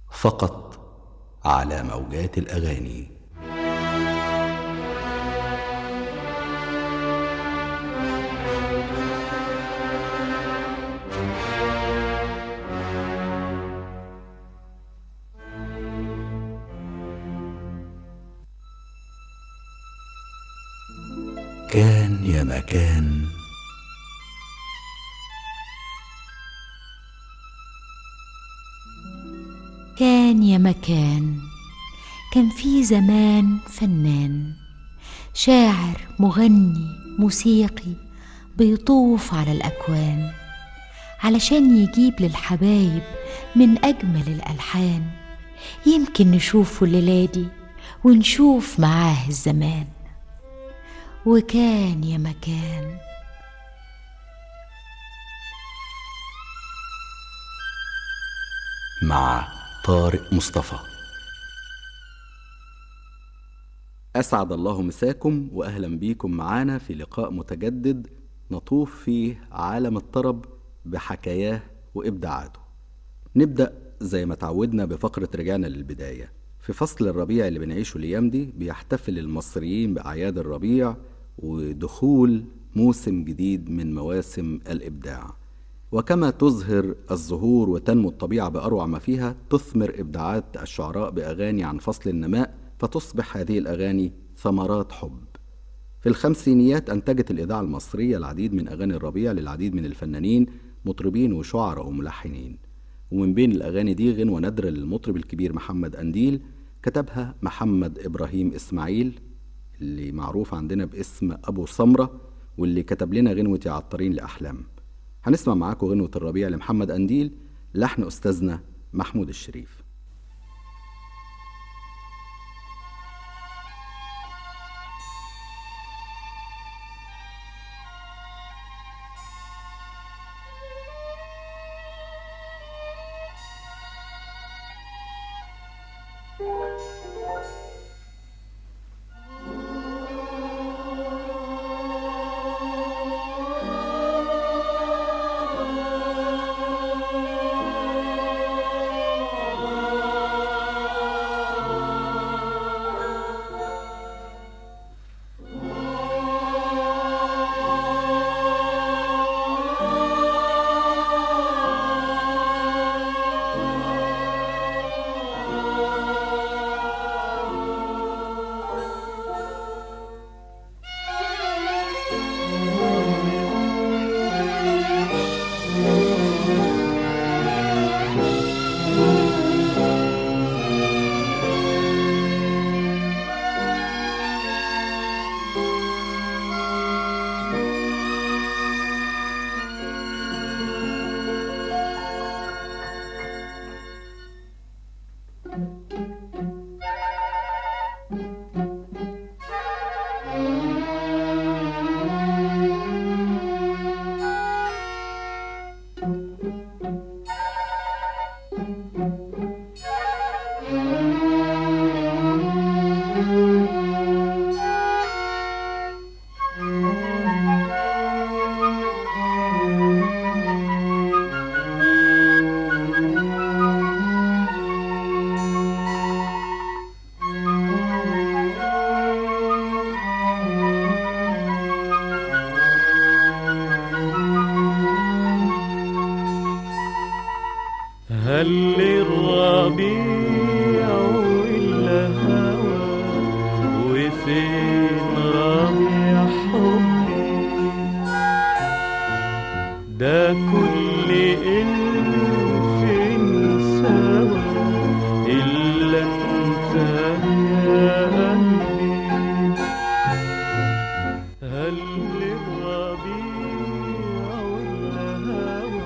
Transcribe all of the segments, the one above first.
فقط على موجات الأغاني. كان يا مكان. كان يا مكان، كان في زمان فنان، شاعر مغني موسيقي بيطوف على الأكوان علشان يجيب للحبايب من أجمل الألحان. يمكن نشوفه الليلة دي ونشوف معاه الزمان. وكان يا مكان. مع طارق مصطفى. أسعد الله مساكم وأهلا بيكم معانا في لقاء متجدد نطوف فيه عالم الطرب بحكاياه وإبداعاته. نبدأ زي ما تعودنا بفقرة رجعنا للبداية. في فصل الربيع اللي بنعيشه الأيام دي بيحتفل المصريين بأعياد الربيع ودخول موسم جديد من مواسم الإبداع. وكما تزهر الزهور وتنمو الطبيعة بأروع ما فيها، تثمر إبداعات الشعراء بأغاني عن فصل النماء، فتصبح هذه الأغاني ثمرات حب. في الخمسينيات أنتجت الإذاعة المصرية العديد من أغاني الربيع للعديد من الفنانين، مطربين وشعراء وملحنين. ومن بين الأغاني دي غنوة نادرة للمطرب الكبير محمد قنديل، كتبها محمد إبراهيم إسماعيل اللي معروف عندنا باسم أبو سمرة، واللي كتب لنا غنوة يا عطارين لأحلام. هنسمع معاكم غنوة الربيع لمحمد قنديل، لحن أستاذنا محمود الشريف. هل الربيع والهوى وفين ربيع حبي، ده كل إلف سوا إلا أنت يا قلبي. هل الربيع والهوى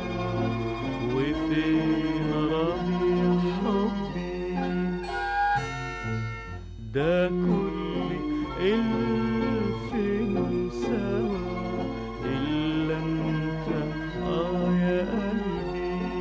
وفين ربيع حبي، ده كل ألف سوا إلا أنت يا قلبي.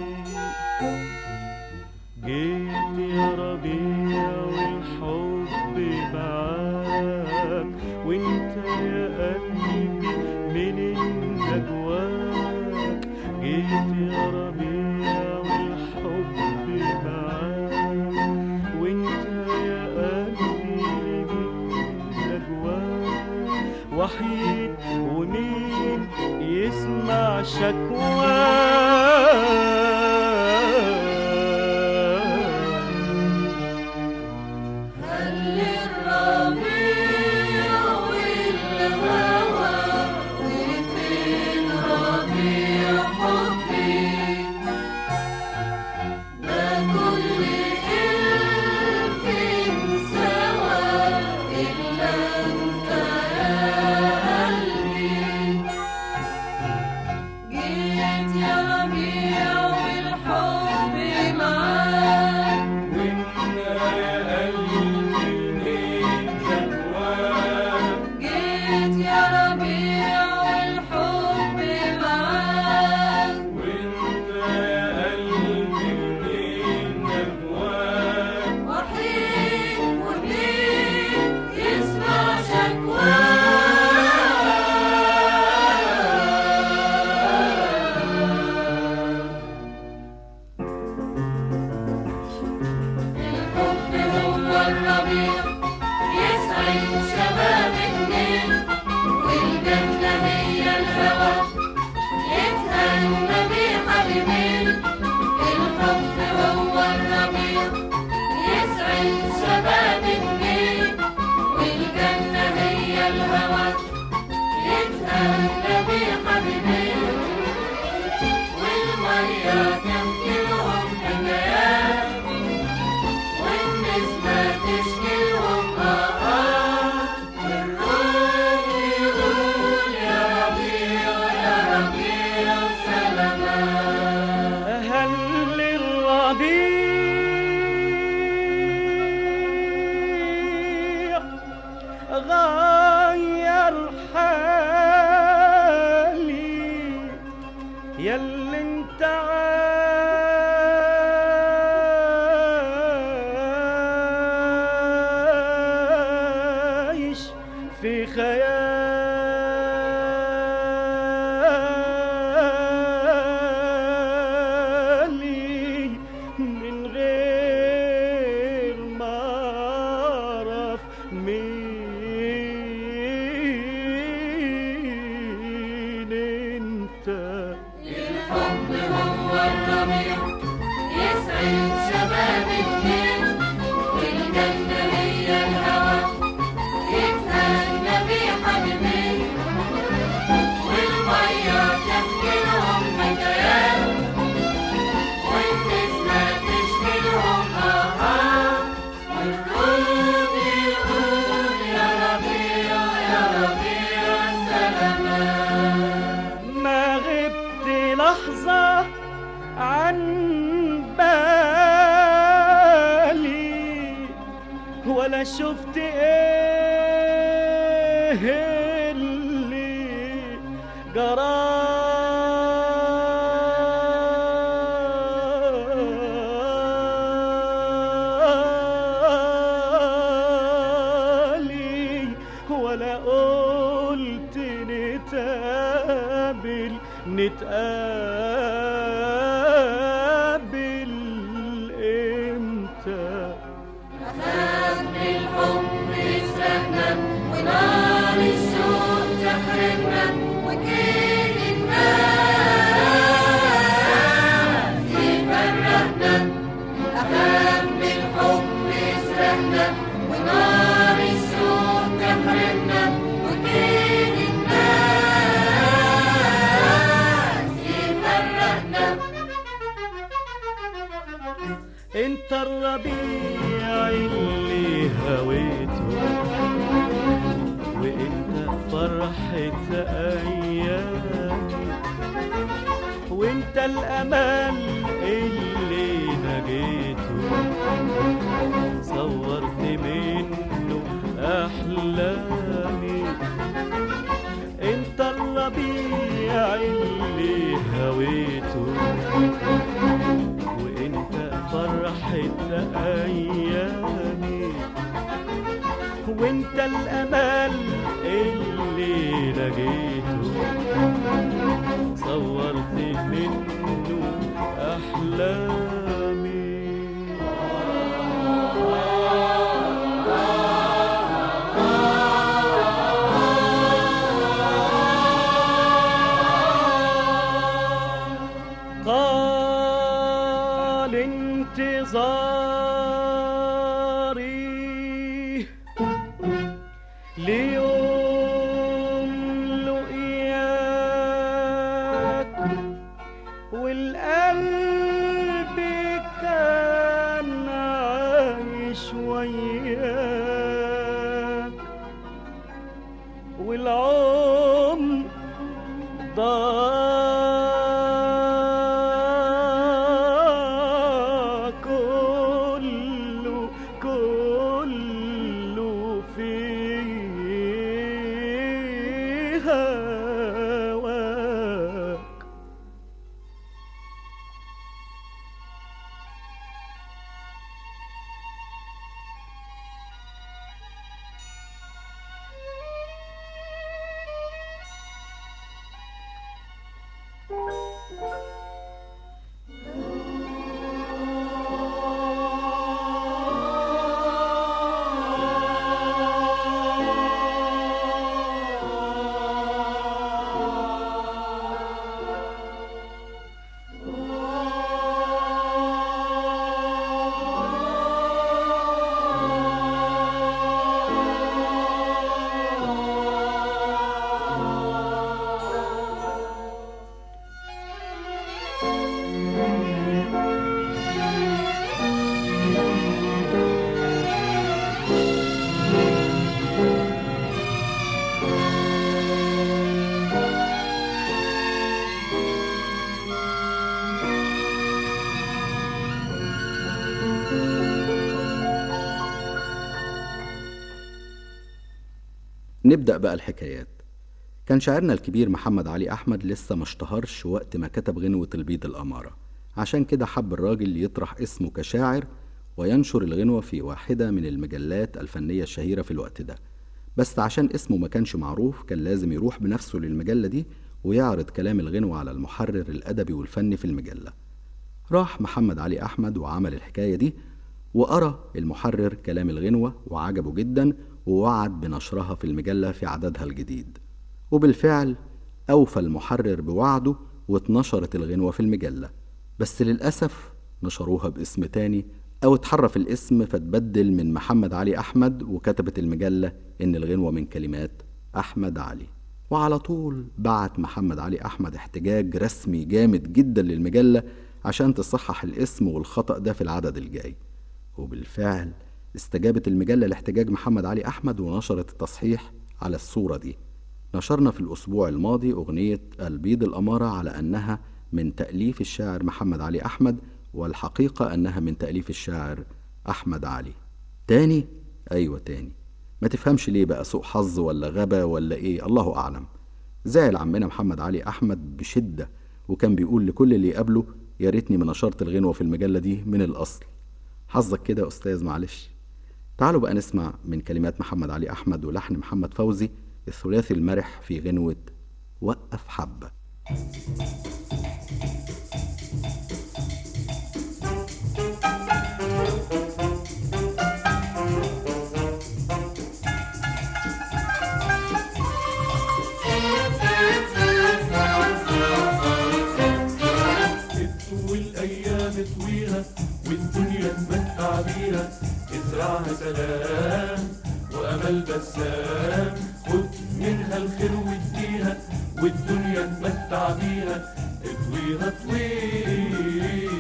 شفت ايه اللي جرالي ولا قلت نتقابل امتى ونار الشوق تحرمنا وكيد الناس يفرقنا أخاف من الحب يسرقنا ونار الشوق تحرمنا وكيد الناس يفرقنا. انت الربيع اللي هويته وانت فرحة ايامي وانت الامل اللي نجيته صورت منه احلامي. انت الربيع اللي هويته وانت فرحة ايامي وانت الامل اللي لقيته صورت منه احلامي. طال انتظاري ليوم لقياك، والقلب كان عايش وياك، والعمر ضاع كله في هواك. نبدأ بقى الحكايات. كان شاعرنا الكبير محمد علي أحمد لسه ما اشتهرش وقت ما كتب غنوة البيض الأمارة، عشان كده حب الراجل يطرح اسمه كشاعر وينشر الغنوة في واحدة من المجلات الفنية الشهيرة في الوقت ده. بس عشان اسمه ما كانش معروف كان لازم يروح بنفسه للمجلة دي ويعرض كلام الغنوة على المحرر الأدبي والفني في المجلة. راح محمد علي أحمد وعمل الحكاية دي، وقرأ المحرر كلام الغنوة وعجبه جدا، ووعد بنشرها في المجلة في عددها الجديد. وبالفعل أوفى المحرر بوعده واتنشرت الغنوة في المجلة، بس للأسف نشروها باسم تاني أو اتحرف الاسم فتبدل من محمد علي أحمد، وكتبت المجلة إن الغنوة من كلمات أحمد علي. وعلى طول بعت محمد علي أحمد احتجاج رسمي جامد جدا للمجلة عشان تصحح الاسم والخطأ ده في العدد الجاي. وبالفعل استجابت المجلة لاحتجاج محمد علي أحمد ونشرت التصحيح على الصورة دي. نشرنا في الأسبوع الماضي أغنية البيض الأمارة على أنها من تأليف الشاعر محمد علي أحمد، والحقيقة أنها من تأليف الشاعر أحمد علي. تاني؟ أيوة تاني. ما تفهمش ليه بقى، سوء حظ ولا غبا ولا إيه، الله أعلم. زعل عمنا محمد علي أحمد بشدة، وكان بيقول لكل اللي يقابله يا ريتني ما نشرت الغنوة في المجلة دي من الأصل. حظك كده يا أستاذ، معلش. تعالوا بقى نسمع من كلمات محمد علي أحمد ولحن محمد فوزي الثلاثي المرح في غنوة وقف حبة. والأيام طويلة والدنيا تمتع بيها، ازرعها سلام وأمل بسام، خد منها الخير واديها والدنيا تمتع بيها، اطويها طويها.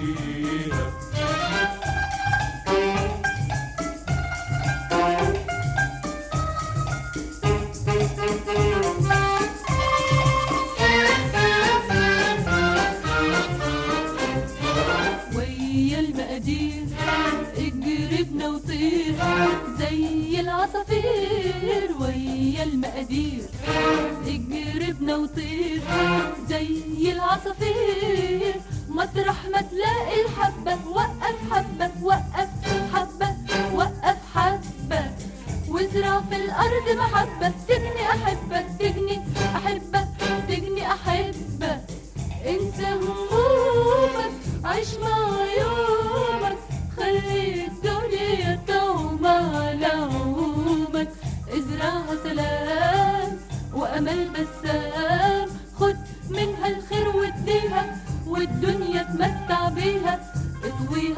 ويا المقادير اجربنا وطير زي العصافير، ويا المقادير اجربنا وطير زي العصافير، مطرح ما تلاقي الحبة وقف حبة وقف حبة وقف حبة، وازرع في الأرض محبة تجني أحبة تجني أحبة تجني أحبة، انسى همومك عيش مع يومك، خلي الدنيا تعوم على عمومك، ازرعها سلام وأمل بسام، خد منها الخير واديها والدنيا تمتع بيها، اطوي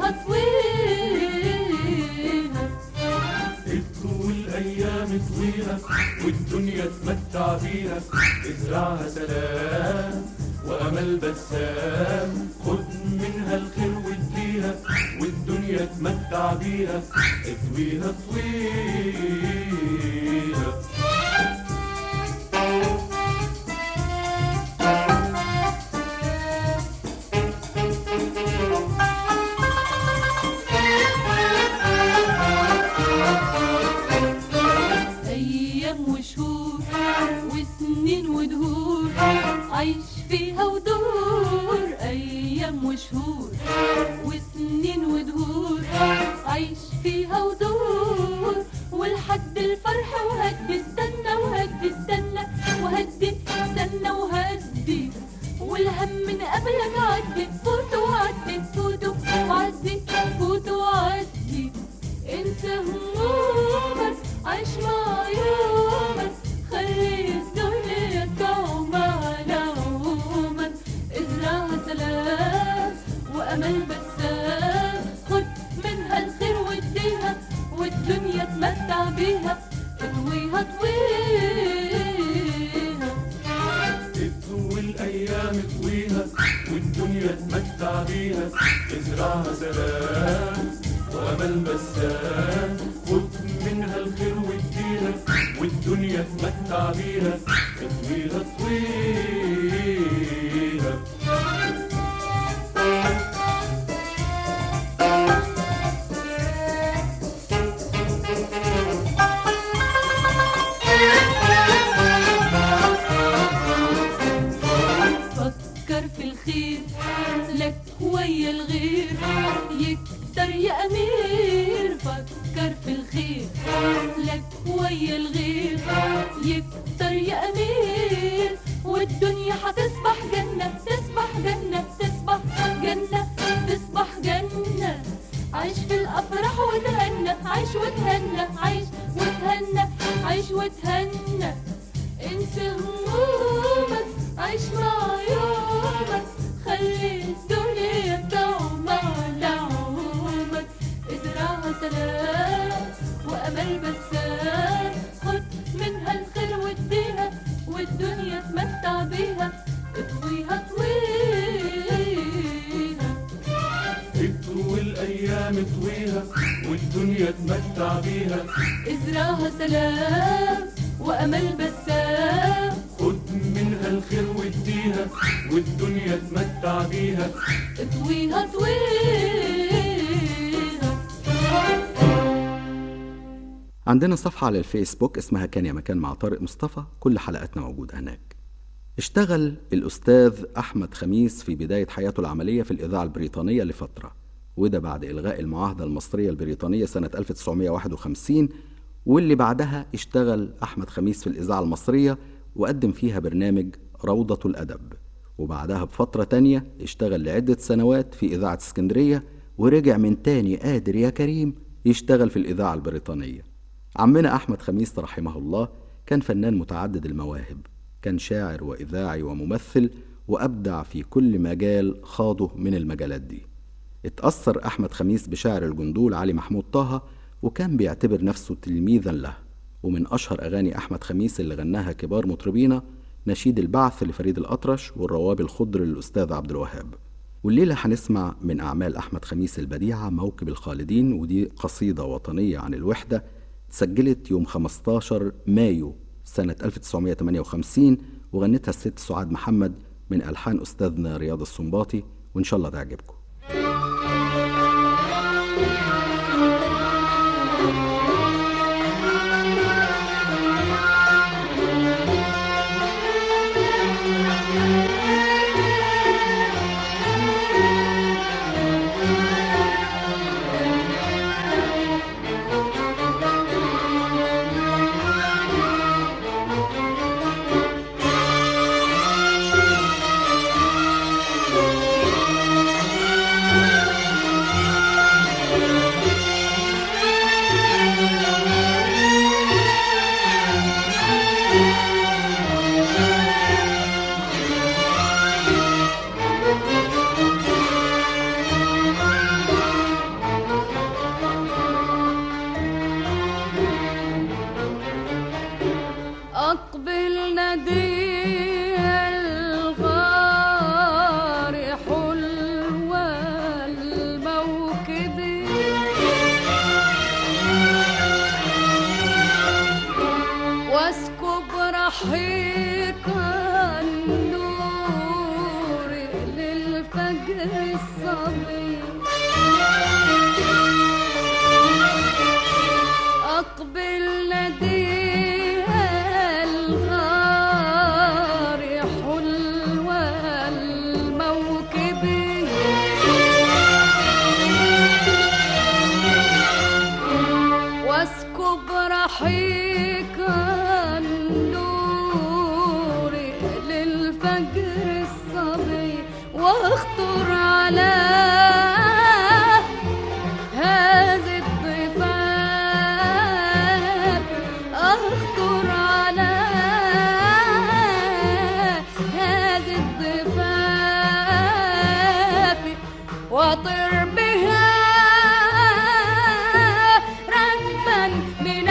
والدنيا تمتع بيها، ازرعها سلام وأمل بسام، خد منها الخير واديها، والدنيا تمتع بيها، اطويها اطويها. عيش فيها ودور أيام وشهور وسنين ودهور، عيش فيها ودور والحد الفرح وهدي استنى وهدي استنى وهدي استنى وهدي، والهم من قبلك عدي فوت وعدي فوت وعدي فوت وعدي، انسى همومك عيش مع يومك، خلي الدنيا تعوم على عمومك، ازرعها سلام وأمل بسام، خد منها الخير واديها، والدنيا تمتع بيها، اطويها اطويها. اطوي الأيام اطويها، والدنيا تمتع بيها، ازرعها سلام وأمل بسام، خد منها الخير واديها، والدنيا تمتع بيها، اطويها اطويها. فكر في الخير لك ويا الغير يكتر يا أمير، فكر في الخير لك ويا الغير يكتر يا أمير، والدنيا حتصبح جنة تصبح جنة تصبح جنة تصبح جنة، عيش في الأفراح وتهنى عيش وتهنى عيش وتهنى عيش وتهنى، انسى همومك عيش مع يومك، خلي الدنيا تعوم على عمومك، ازرعها سلام وأمل بسام، خد منها الخير واديها، والدنيا تمتع بيها، اطويها اطويها. اطوي الأيام اطويها، والدنيا تمتع بيها، ازرعها سلام وأمل بسام، خد منها الخير واديها، والدنيا تمتع بيها، اطويها اطويها. عندنا صفحة على الفيسبوك اسمها كان يا مكان مع طارق مصطفى، كل حلقاتنا موجودة هناك. اشتغل الأستاذ أحمد خميس في بداية حياته العملية في الإذاعة البريطانية لفترة، وده بعد إلغاء المعاهدة المصرية البريطانية سنة 1951، واللي بعدها اشتغل أحمد خميس في الإذاعة المصرية وقدم فيها برنامج روضة الأدب، وبعدها بفترة تانية اشتغل لعدة سنوات في إذاعة اسكندرية، ورجع من تاني قادر يا كريم يشتغل في الإذاعة البريطانية. عمنا أحمد خميس رحمه الله كان فنان متعدد المواهب، كان شاعر وإذاعي وممثل، وأبدع في كل مجال خاضه من المجالات دي. اتأثر أحمد خميس بشاعر الجندول علي محمود طه، وكان بيعتبر نفسه تلميذا له. ومن أشهر أغاني أحمد خميس اللي غناها كبار مطربينا نشيد البعث لفريد الأطرش والروابي الخضر للأستاذ عبد الوهاب. والليلة هنسمع من أعمال أحمد خميس البديعة موكب الخالدين، ودي قصيدة وطنية عن الوحدة سجلت يوم 15 مايو سنة 1958، وغنتها الست سعاد محمد من ألحان أستاذنا رياض السنباطي، وإن شاء الله تعجبكم. رحيق النور للفجر الصبي أقبل نديها الغار حلوى الموكب واسكب رحيق النور للفجر الصبي واخطر على هذه الضفاف اخطر على هذه الضفاف واطر بها ركبا من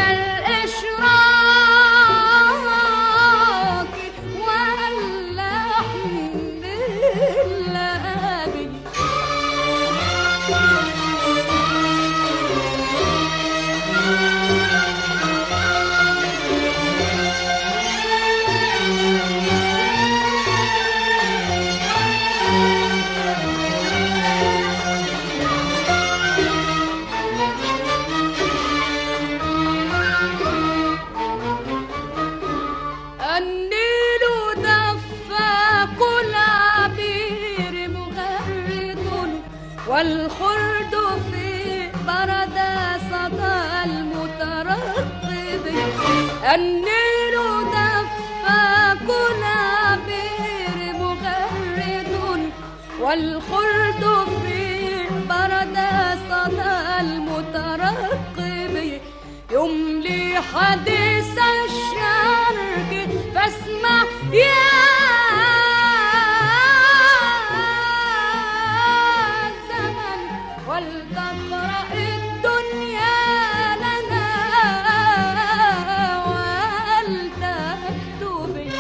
الإشراق واللحن اللهبي النيل دفاق العبير مغرد والخلد في برد صدى المترقب النيل دفاق العبير مغرد والخلد في برد صدى المترقب يملي حديث الشرق فاسمع يا زمن ولتقرأ الدنيا لنا ولتكتب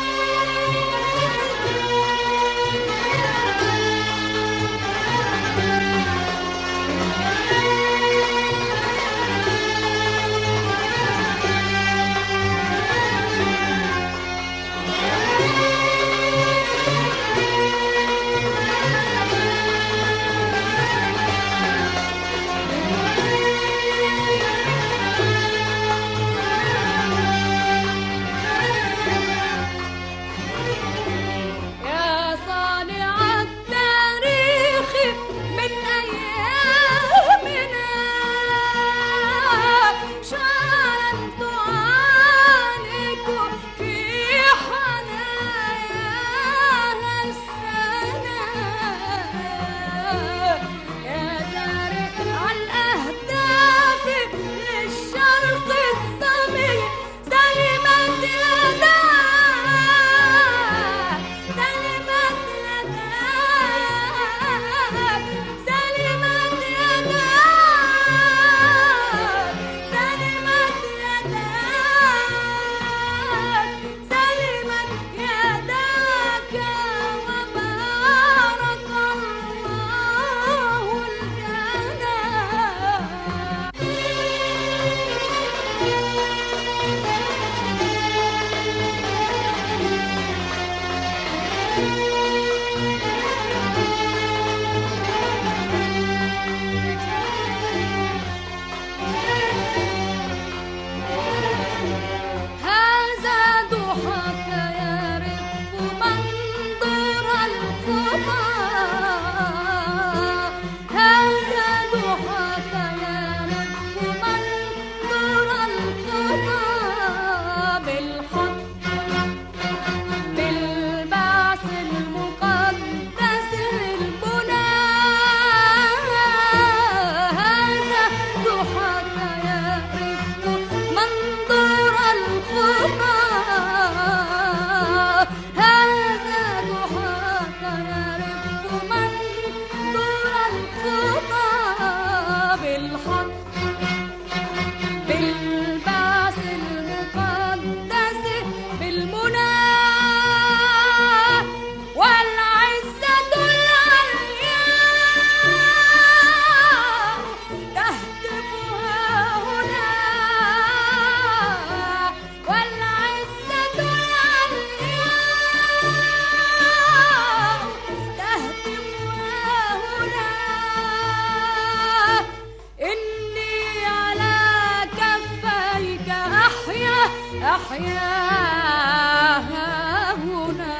أحياها هنا.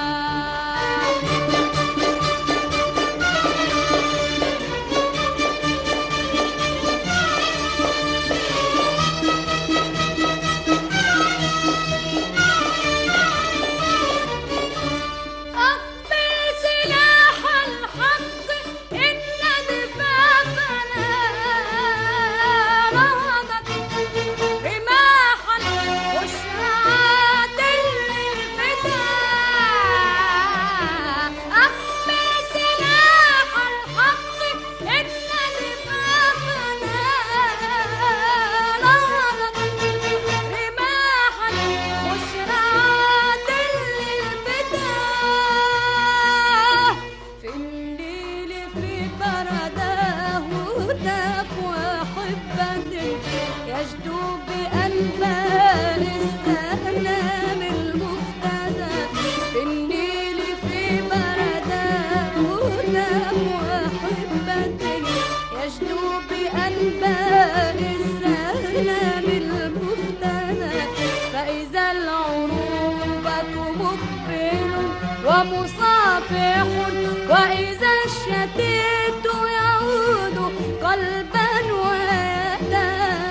ومصافح وإذا الشتيت يعود قلبا ويدا.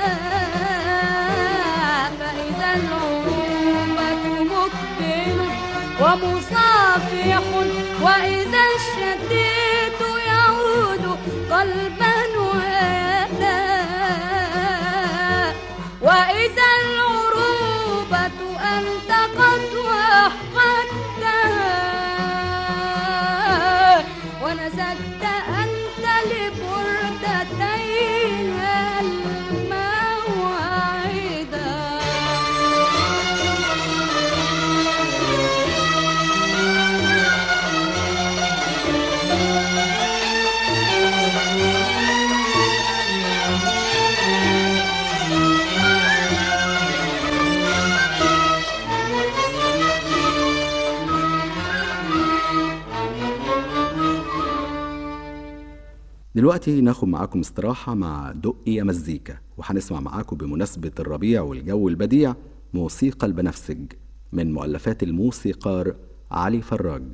فإذا العروبة مقبل ومصافح وإذا الشتيت يعود قلبا ويدا. وإذا العروبة أنت قد وحدتها ونزلت أنت لبردتيها المواعيدا. دلوقتي ناخد معاكم استراحة مع دقي يا مزيكا، وهنسمع معاكم بمناسبة الربيع والجو البديع موسيقى البنفسج من مؤلفات الموسيقار علي فراج.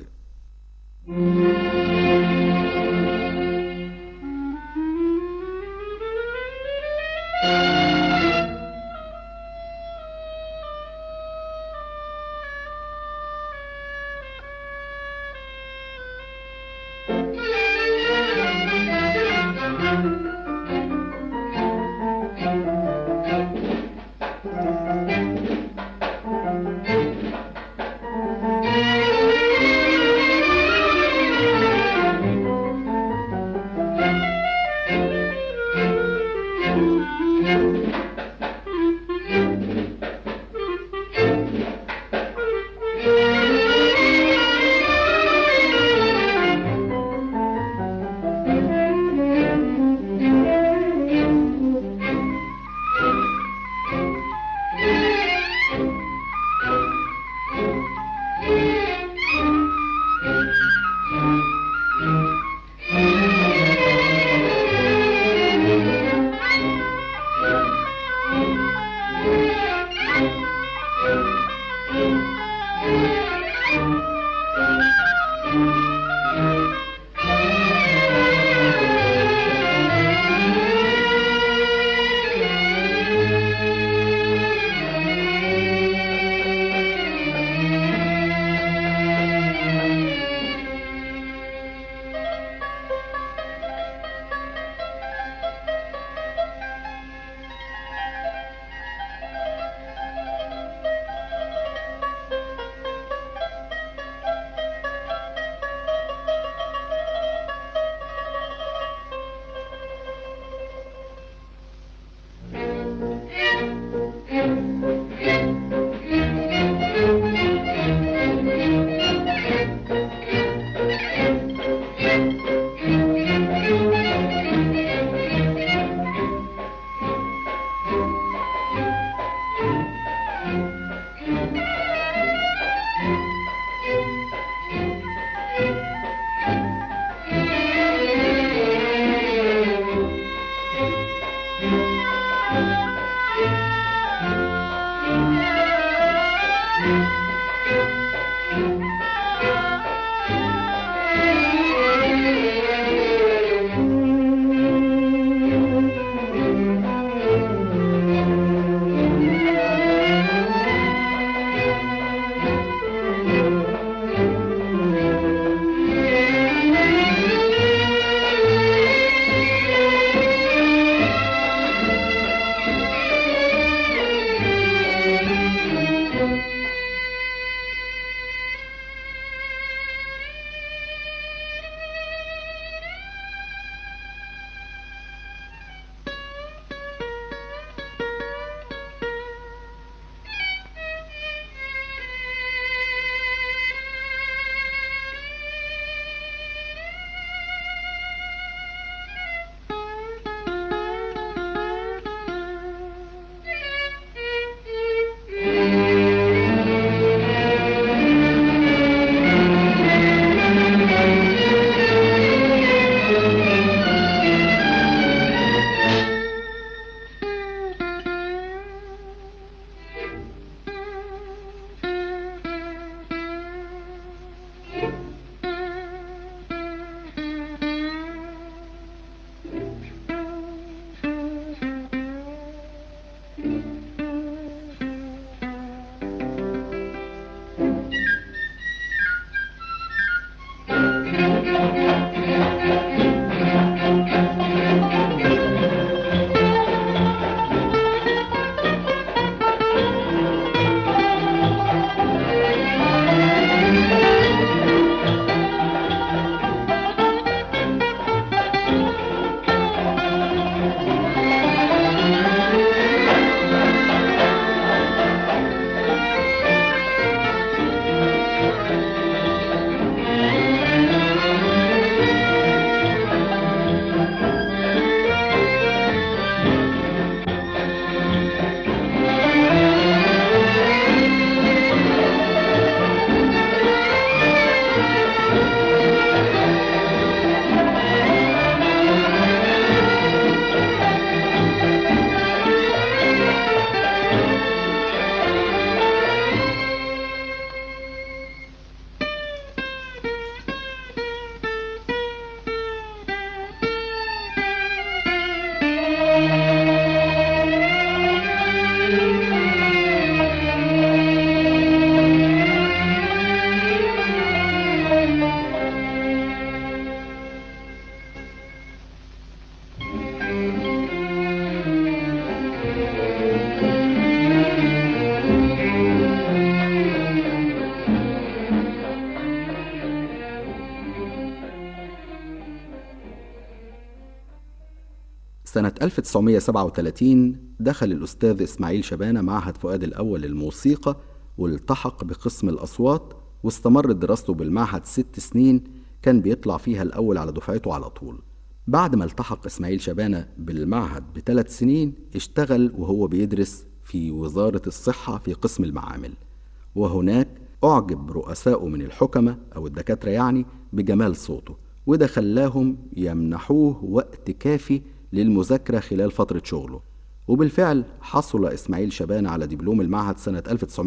سنة 1937 دخل الأستاذ إسماعيل شبانة معهد فؤاد الأول للموسيقى والتحق بقسم الأصوات، واستمرت دراسته بالمعهد 6 سنين، كان بيطلع فيها الأول على دفعته على طول. بعد ما التحق إسماعيل شبانة بالمعهد ب3 سنين اشتغل وهو بيدرس في وزارة الصحة في قسم المعامل، وهناك أعجب رؤسائه من الحكمة أو الدكاترة يعني بجمال صوته، وده خلاهم يمنحوه وقت كافي للمذاكرة خلال فترة شغله. وبالفعل حصل إسماعيل شبانة على دبلوم المعهد سنة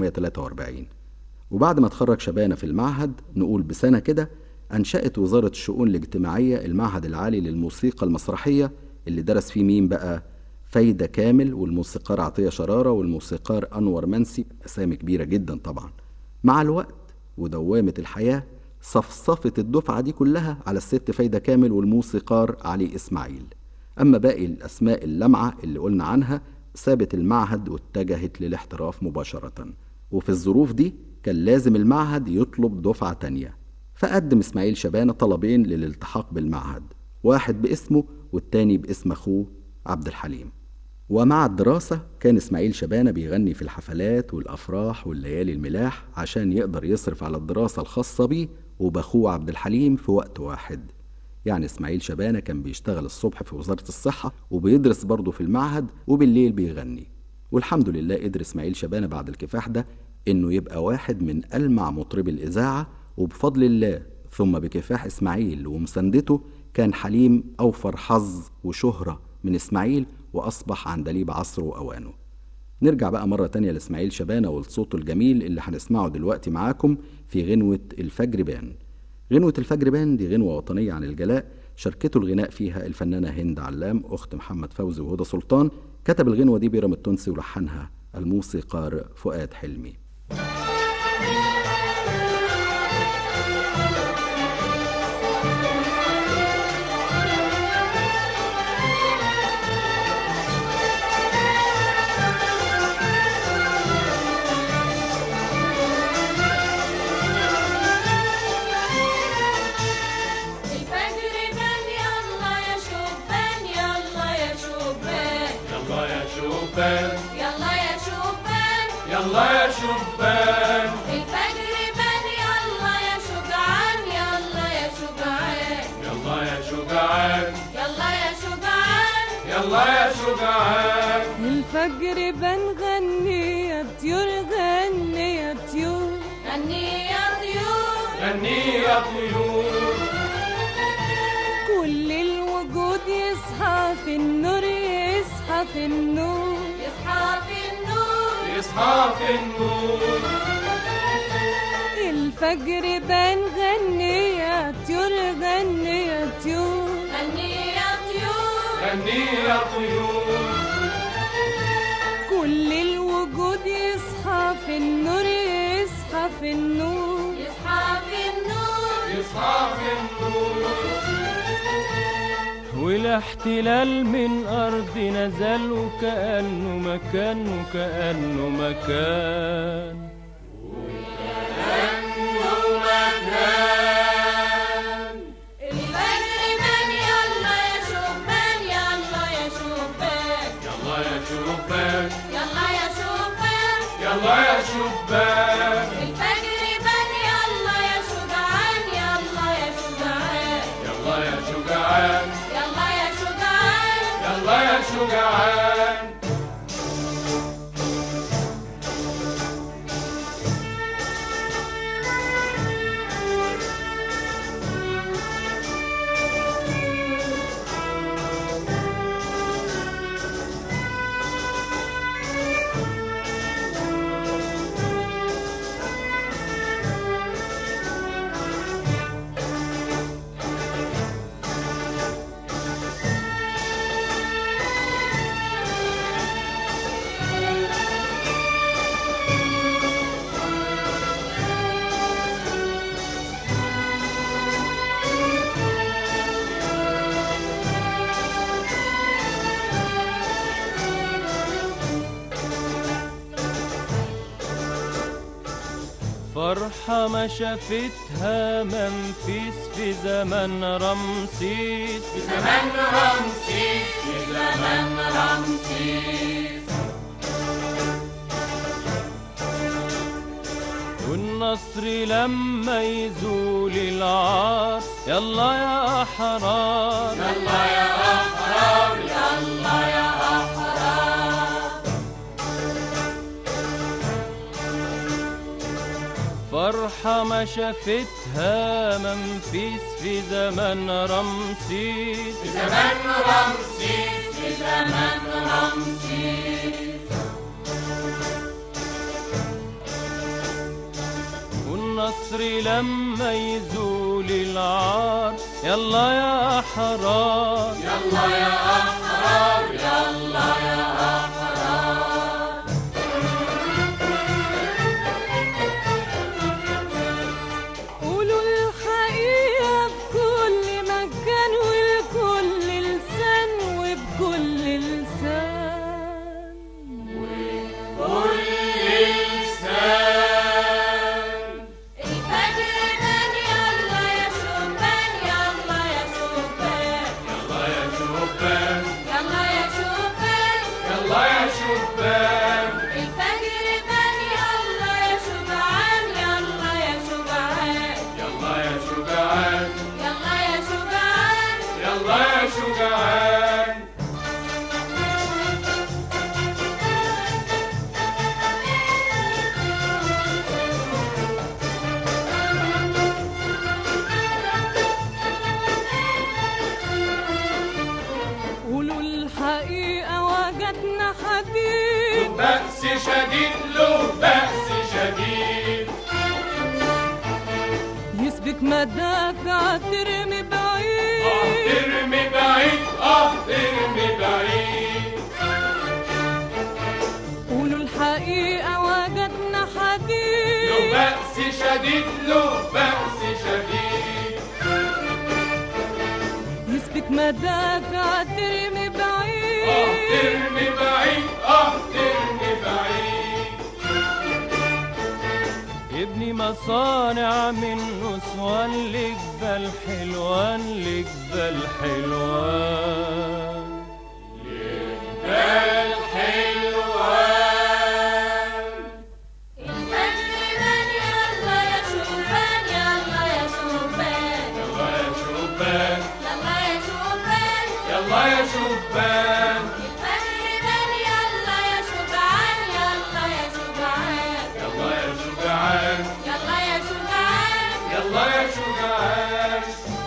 1943. وبعد ما اتخرج شبانة في المعهد نقول بسنة كده أنشأت وزارة الشؤون الاجتماعية المعهد العالي للموسيقى المسرحية، اللي درس فيه مين بقى؟ فايدة كامل والموسيقار عطية شرارة والموسيقار أنور منسي، أسامي كبيرة جدا طبعا. مع الوقت ودوامة الحياة صفصفت الدفعة دي كلها على الست فايدة كامل والموسيقار علي إسماعيل. أما باقي الأسماء اللمعة اللي قلنا عنها سابت المعهد واتجهت للاحتراف مباشرة، وفي الظروف دي كان لازم المعهد يطلب دفعة تانية، فقدم إسماعيل شبانة طلبين للالتحاق بالمعهد، واحد باسمه والتاني باسم أخوه عبد الحليم. ومع الدراسة كان إسماعيل شبانة بيغني في الحفلات والأفراح والليالي الملاح عشان يقدر يصرف على الدراسة الخاصة بيه وبأخوه عبد الحليم في وقت واحد. يعني إسماعيل شبانة كان بيشتغل الصبح في وزارة الصحة وبيدرس برضه في المعهد وبالليل بيغني. والحمد لله قدر إسماعيل شبانة بعد الكفاح ده إنه يبقى واحد من ألمع مطربي الإذاعة، وبفضل الله ثم بكفاح إسماعيل ومساندته كان حليم أوفر حظ وشهرة من إسماعيل وأصبح عندليب عصره وأوانه. نرجع بقى مرة تانية لإسماعيل شبانة والصوت الجميل اللي هنسمعه دلوقتي معاكم في غنوة الفجر بان. غنوة الفجر بان دي غنوة وطنية عن الجلاء، شاركته الغناء فيها الفنانة هند علام أخت محمد فوزي وهدى سلطان. كتب الغنوة دي بيرام التونسي ولحنها الموسيقار فؤاد حلمي. يلا يا شبان يلا يا شبان الفجر بان يلا يا شجعان يلا يا شجعان يلا يا شجعان يلا يا شجعان يلا يا شجعان الفجر بان غني يا طيور غني يا طيور غني يا طيور غني يا طيور كل الوجود يصحى في النور يصحى في النور يصحى في النور يصحى في النور الفجر بان غني يا طيور غني يا طيور غني يا طيور غني يا طيور كل الوجود يصحى في النور يصحى في النور يصحى في النور يصحى في النور والاحتلال من أرضنا زال وكأنه مكان وكأنه مكان الفجر بان يلا يا شبان يلا يا شبان يلا يا شبان يلا يا شبان يلا يا شبان الفجر بان يلا يا شجعان يلا يا شجعان يلا يا شجعان يلا يا شجعان يلا يا شجعان فرحة ما شافتها منفيس في زمن رمسيس، في زمن رمسيس، في زمن رمسيس. والنصر لما يزول العار يلا يا أحرار، يلا يا أحرار، يلا يا أحرار. فرحة ما شافتها منفيس في زمن رمسيس، في زمن رمسيس، في زمن رمسيس. والنصر لما يزول العار يلا يا أحرار، يلا يا أحرار، يلا يا أحرار. قولوا الحقيقة في كل مكان والكل لسان وبكل لسان وبكل لسان. الفجر بان يلا يا شبان، يلا يا شبان، يلا يا شبان، يلا يا شبان، يلا يا شبان. الفجر بان يلا يا شجعان، يلا يا شجعان، يلا يا شجعان، يلا يا شجعان. يلا يا شجعان. قولوا الحقيقة وجدنا حديد بأس شديد، له بأس شديد. يسبك مدافع ترمي بعيد ارمي بعيد، ارمي بعيد. قولوا الحقيقة وجدنا له حديد بأس شديد، له بأس شديد. يسبك مدافع ترمي بعيد ارمي بعيد، ارمي بعيد. ابني مصانع من نسوان لجبال حلوان، لجبال حلوان. الحلوان. الفجر بان يلا يا شبان، يلا يا شبان، يلا يا شبان، يلا يا شبان. يلا يا شبان. الفجر بان يلا يا شجعان، يلا يا شجعان، يلا يا شجعان، يلا يا شجعان. يلا يا شجعان.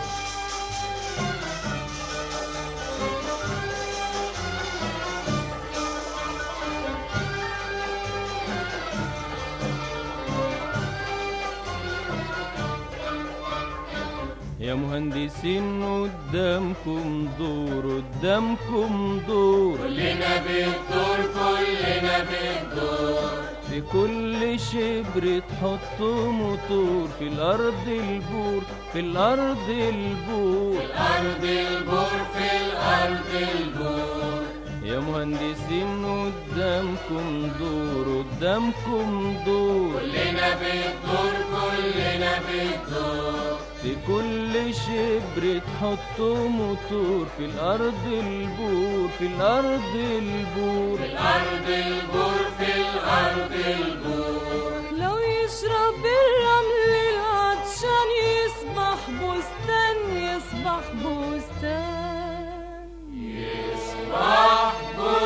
يا مهندسين قدامكم دور، قدامكم دور. كلنا بندور، كلنا بندور. في كل شبر تحطوا موتور، في الأرض البور، في الأرض البور. الأرض البور، في الأرض البور. يا مهندسين قدامكم دور، قدامكم دور. كلنا بندور، كلنا بندور. في كل شبر تحطوا موتور، في الأرض البور، في الأرض البور. الأرض البور، في الأرض البور. لو يشرب الرمل العطشان يصبح بستان، يصبح بستان يصبح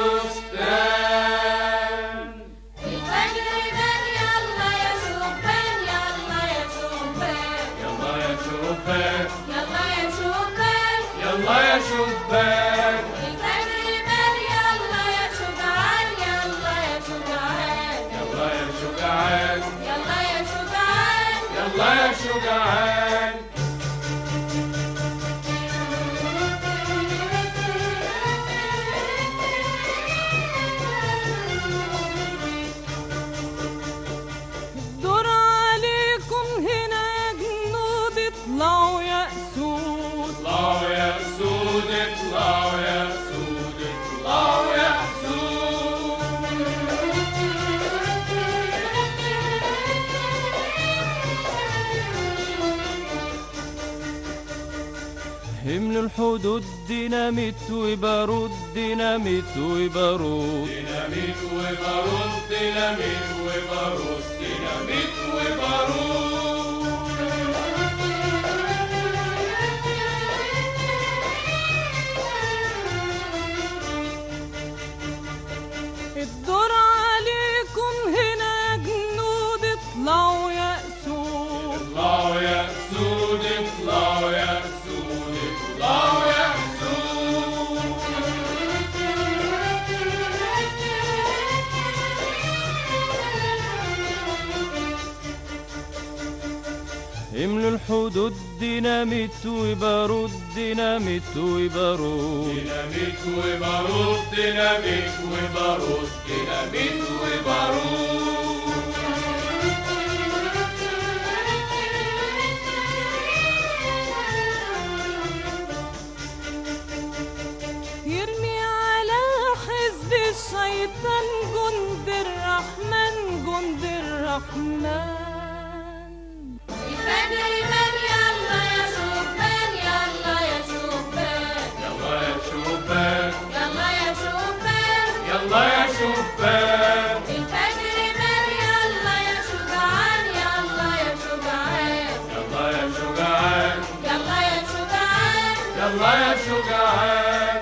بستان. الفجر بان يلا يا شبان، يلا يا شبان، يلا يا شبان، يلا يا شبان. يلا يا شبان. الفجر بان يلا يا شجعان، يلا يا شجعان، يلا يا شجعان، يلا يا شجعان. يلا يا شجعان. الحدود ديناميت وبارود ديناميت وبارود ديناميت وبارود ديناميت وبارود ديناميت وبارود. الدور عليكم هنا جنود اطلعوا يا اسود اطلعوا يا اسود اطلعوا يا اسود اطلعوا يا اسود. املوا الحدود ديناميت وبارود ديناميت وبارود ديناميت وبارود ديناميت وبارود ديناميت وبارود. يرمي على حزب الشيطان جند الرحمن جند الرحمن. الفجر بان يلا يا شبان يلا يا شبان يلا يا شبان يلا يا شبان يلا يا شبان. الفجر بان يلا يا شجعان يلا يا شجعان يلا يا شجعان يلا يا شجعان يلا يا شجعان.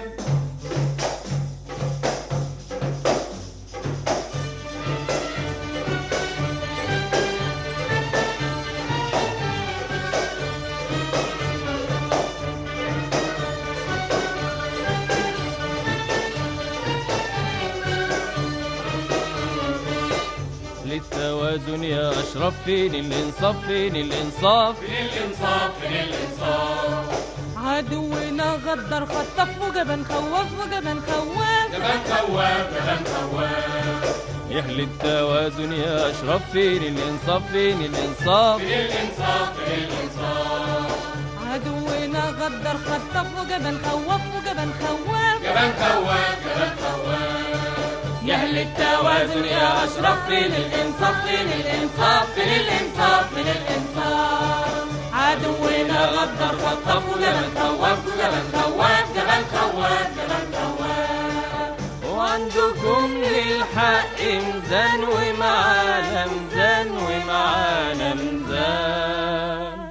للتوازن يا أشرف فين الإنصاف فين الإنصاف فين الإنصاف فين الإنصاف. عدونا غدر خطف وجبن خوف وجبن خواف جبان خواف جبان خواف. يا أهل التوازن يا أشرف فين الإنصاف فين الإنصاف فين الإنصاف فين الإنصاف. عدونا غدر خطف وجبن خوف وجبن خواف جبان خواف جبان خواف. يا أهل التوازن يا أشرف فين الإنصاف فين الإنصاف فين الإنصاف فين الإنصاف عدونا غدر خطف وجبن خوف وجبن خواف جبن خواف جبن خواف. وعندكم للحق ميزان ومعانا ميزان ومعانا ميزان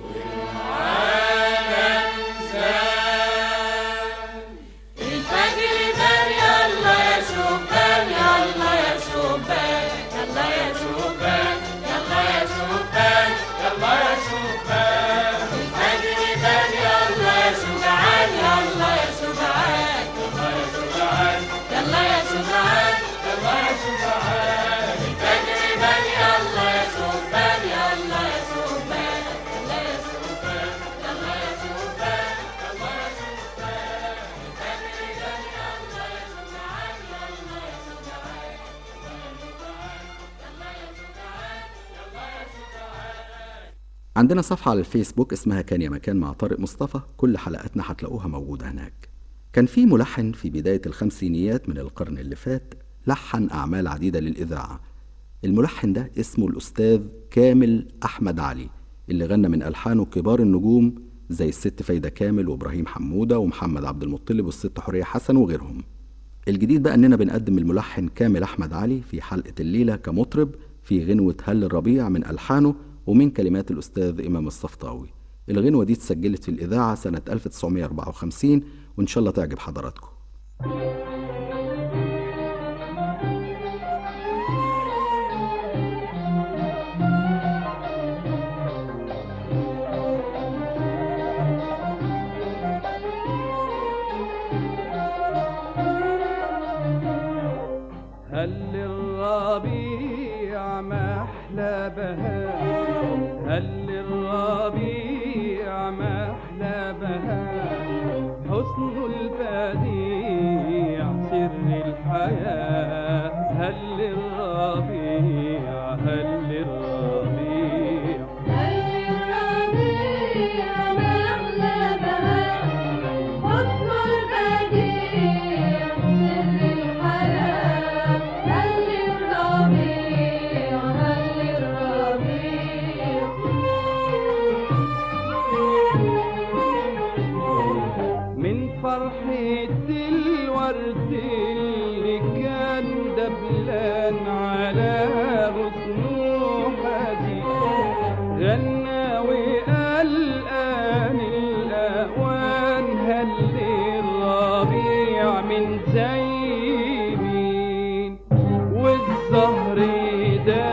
الفجر بان يلا يا شبان يلا يا شبان يلا يا شبان يلا يا شبان يلا يا شبان. الفجر بان يلا يا شجعان يلا يا شجعان يلا يا شجعان يلا يا شجعان يلا يا شجعان. الفجر بان يلا يا شبان يلا يا شبان يلا يا شبان يلا يا شبان يلا يا شبان الفجر بان يلا يا شجعان يلا يا شجعان يلا يا شجعان يلا يا شجعان. عندنا صفحة على الفيسبوك اسمها كان يا مكان مع طارق مصطفى، كل حلقاتنا هتلاقوها موجودة هناك. كان في ملحن في بداية الخمسينيات من القرن اللي فات لحن أعمال عديدة للإذاعة. الملحن ده اسمه الأستاذ كامل أحمد علي، اللي غنى من ألحانه كبار النجوم زي الست فايدة كامل وإبراهيم حمودة ومحمد عبد المطلب والست حورية حسن وغيرهم. الجديد بقى أننا بنقدم الملحن كامل أحمد علي في حلقة الليلة كمطرب في غنوة هل الربيع من ألحانه ومن كلمات الأستاذ إمام الصفطاوي. الغنوة دي اتسجلت في الإذاعة سنة 1954 وإن شاء الله تعجب حضراتكم. هل الربيع ما أحلى بهاء هل الربيع ما أحلى بهاء حسن البديع سر الحياة هل الربيع هل الربيع دبلان على غصنه حزين غنى وقال آن الأوان هل الربيع من زي مين والزهر ده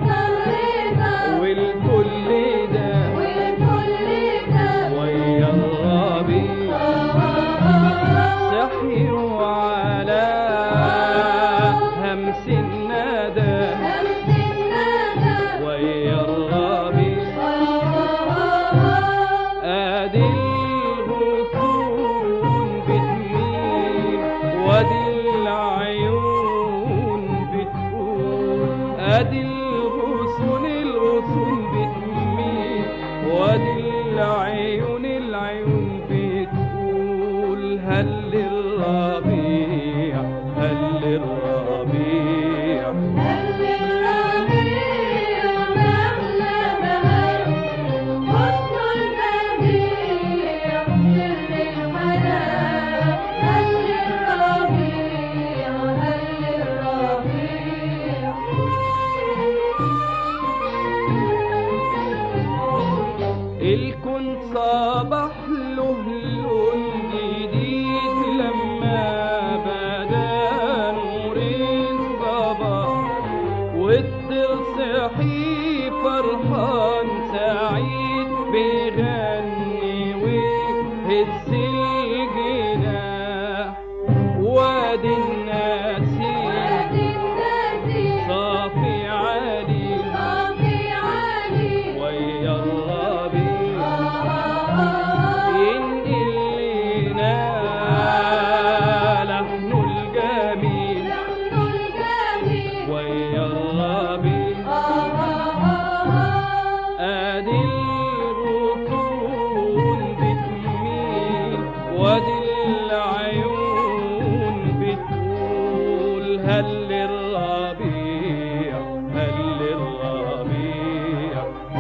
والكل ده ويا الربيع صحيوا على همس الندى ويا الربيع ادي الغصون بتميل وادي العيون بتقول ادي الغصون بتميل وادي العيون بتقول هل الربيع هل الربيع الكون صبح له لون جديد لما بدا نور الصباح والطير صحي فرحان سعيد بيغني ويهز الجناح وادي النسيم صافي علي ويا الربيع ينقل لنا لحنه الجميل ويا الربيع ادي الغصون بتميل وادي العيون بتقول هل الربيع هل الربيع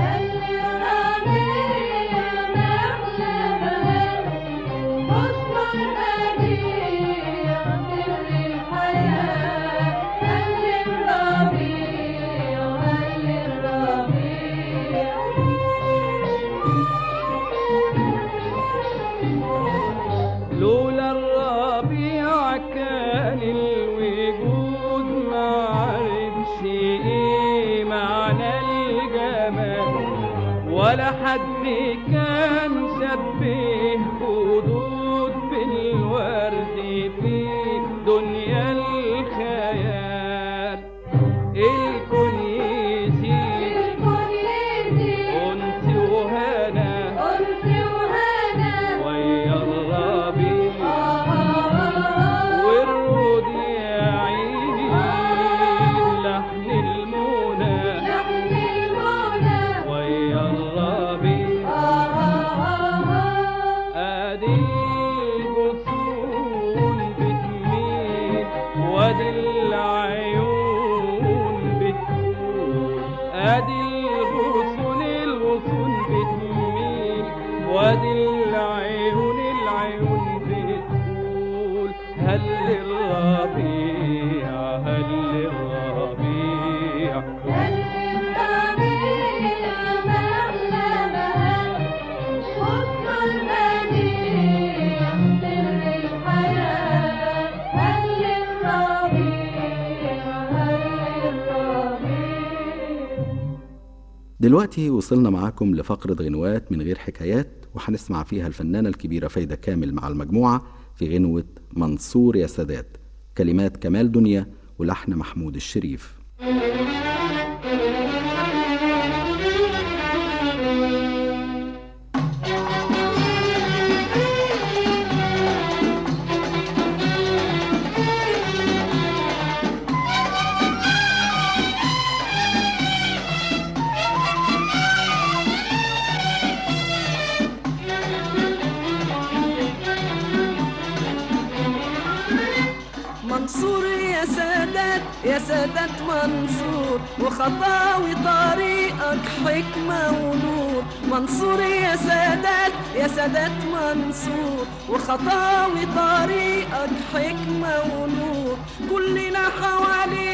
لولا الربيع كان الوجود معرفش ايه معنى الجمال ولا حد كان شبه خدود بالورد في دنيا الخيال الكون يزيد أنس وهنا ويا الربيع والرود يعيد لحن المنى ويا الربيع ادي الغصون بتميل وادي العيون بتقول ادي الغصون بتميل وادي العيون بتقول هل الربيع هل الربيع دلوقتي وصلنا معاكم لفقرة غنوات من غير حكايات، وهنسمع فيها الفنانة الكبيرة فايدة كامل مع المجموعة في غنوة منصور يا سادات، كلمات كمال دنيا ولحن محمود الشريف. منصور يا سادات يا سادات منصور، وخطاوي طريقك حكمة ونور. منصور يا سادات يا سادات منصور، وخطاوي طريقك حكمة ونور. كلنا حواليك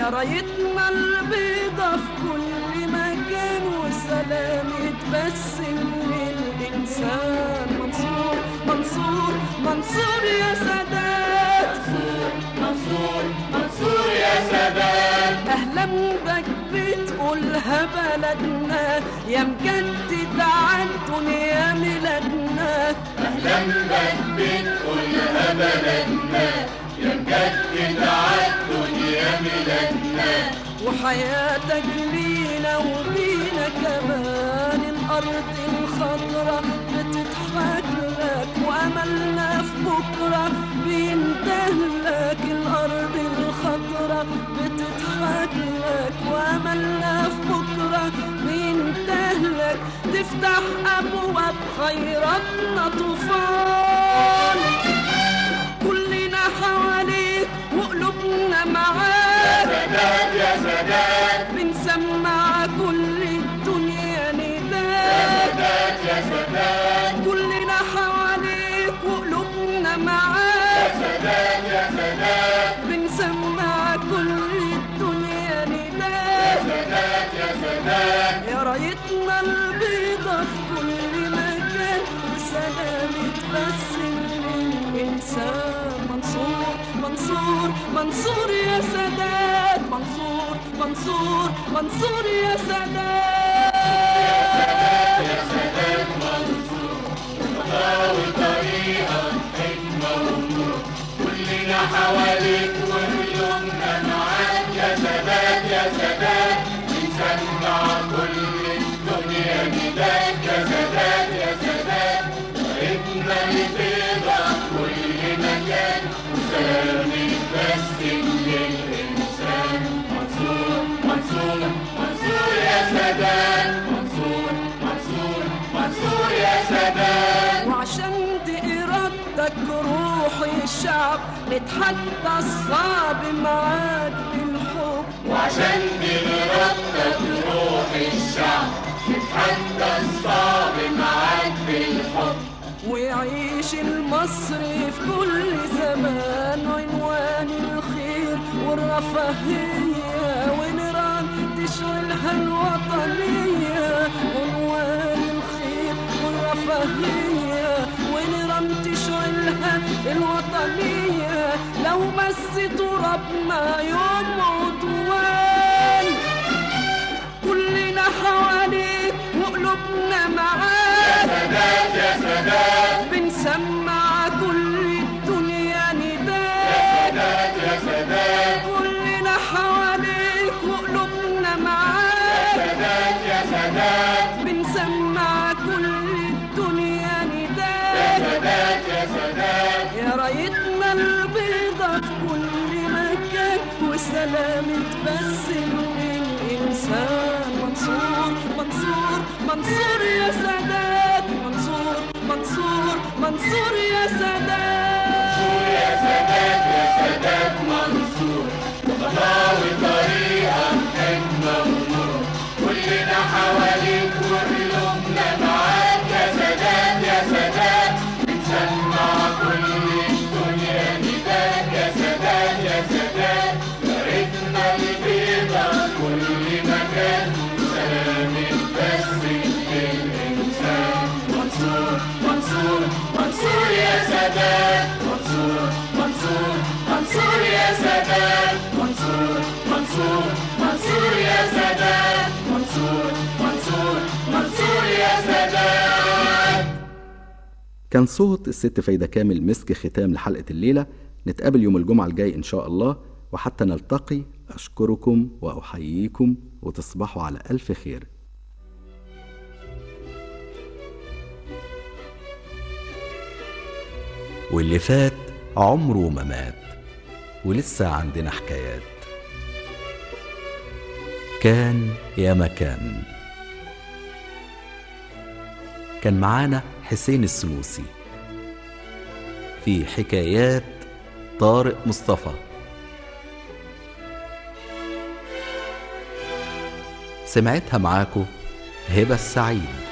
يا رايتنا البيضة في كل مكان وسلام يتبسم للإنسان. منصور منصور منصور يا سادات، منصور منصور يا سادات. أهلا بك بتقولها بلدنا يا مجدد عالدنيا ميلادنا. أهلا بك بتقولها بلدنا يا مجدد عالدنيا ميلادنا. وحياتك لينا وبينا كمان، الأرض الخضراء بتضحك لك وأملنا في بكرة بيندهلك. الأرض الخضراء بتضحك لك وأملنا في بكرة بيندهلك. تفتح أبواب خيراتنا طوفان، كلنا حواليك وقلوبنا معاك. يا سادات يا سادات بنسمع كل الدنيا نداء. يا سادات يا سادات كلنا حواليك وقلوبنا معاك. يا سادات يا سادات بنسمع كل الدنيا نداء. يا سادات يا سادات. يا رايتنا البيضة في كل مكان وسلام يتبسم للإنسان. منصور منصور منصور يا سادات، منصور منصور منصور يا سادات. يا سادات منصور خطاوي طريقك حكمة ونور، كلنا حواليك وقلوبنا معاك. يا سادات يا سادات بنسمع كل الدنيا نداك. يا سادات يا سادات رايتنا البيضة كل مكان وسلام يتبسم للإنسان. منصور منصور منصور يا سادات، منصور منصور منصور يا سادات. وعشان بإرادتك روح الشعب نتحدى الصعب معاك بالحب. وعشان بإرادتك روح الشعب نتحدى الصعب معاك بالحب. ويعيش المصري في كل زمان عنوان الخير والرفاهية، ونيران تشعلها الوطنية. عنوان الخير والرفاهية ونيران تشعلها الوطنية. لو مس ترابنا يوم عدوان كلنا حواليك وقلوبنا معاك. يا سادات يا سادات بنسمع كل الدنيا نداء. يا سادات يا سادات كلنا حواليك وقلوبنا معاك. يا سادات يا سادات بنسمع كل الدنيا نداء. يا سادات يا سادات. يا رايتنا البيضة في كل مكان وسلام تبسم للإنسان. منصور منصور منصور يا سادات، منصور منصور منصور يا سادات. منصور يا سادات يا سادات منصور خطاوي طريقك حكمة ونور، كلنا حواليك وقلوبنا معاك. يا سادات يا سادات بنسمع كل الدنيا نداك. يا سادات يا سادات رايتنا البيضة كل مكان سلام يتبسم للإنسان. منصور منصور منصور يا سادات، منصور منصور منصور يا سادات. منصور منصور منصور يا سادات، منصور منصور منصور يا سادات. كان صوت الست فايدة كامل مسك ختام لحلقة الليلة. نتقابل يوم الجمعة الجاي إن شاء الله، وحتى نلتقي أشكركم وأحييكم وتصبحوا على ألف خير. واللي فات عمره ما مات، ولسه عندنا حكايات. كان يا مكان. كان معانا حسين السنوسي في حكايات طارق مصطفى. سمعتها معاكو هبة السعيد.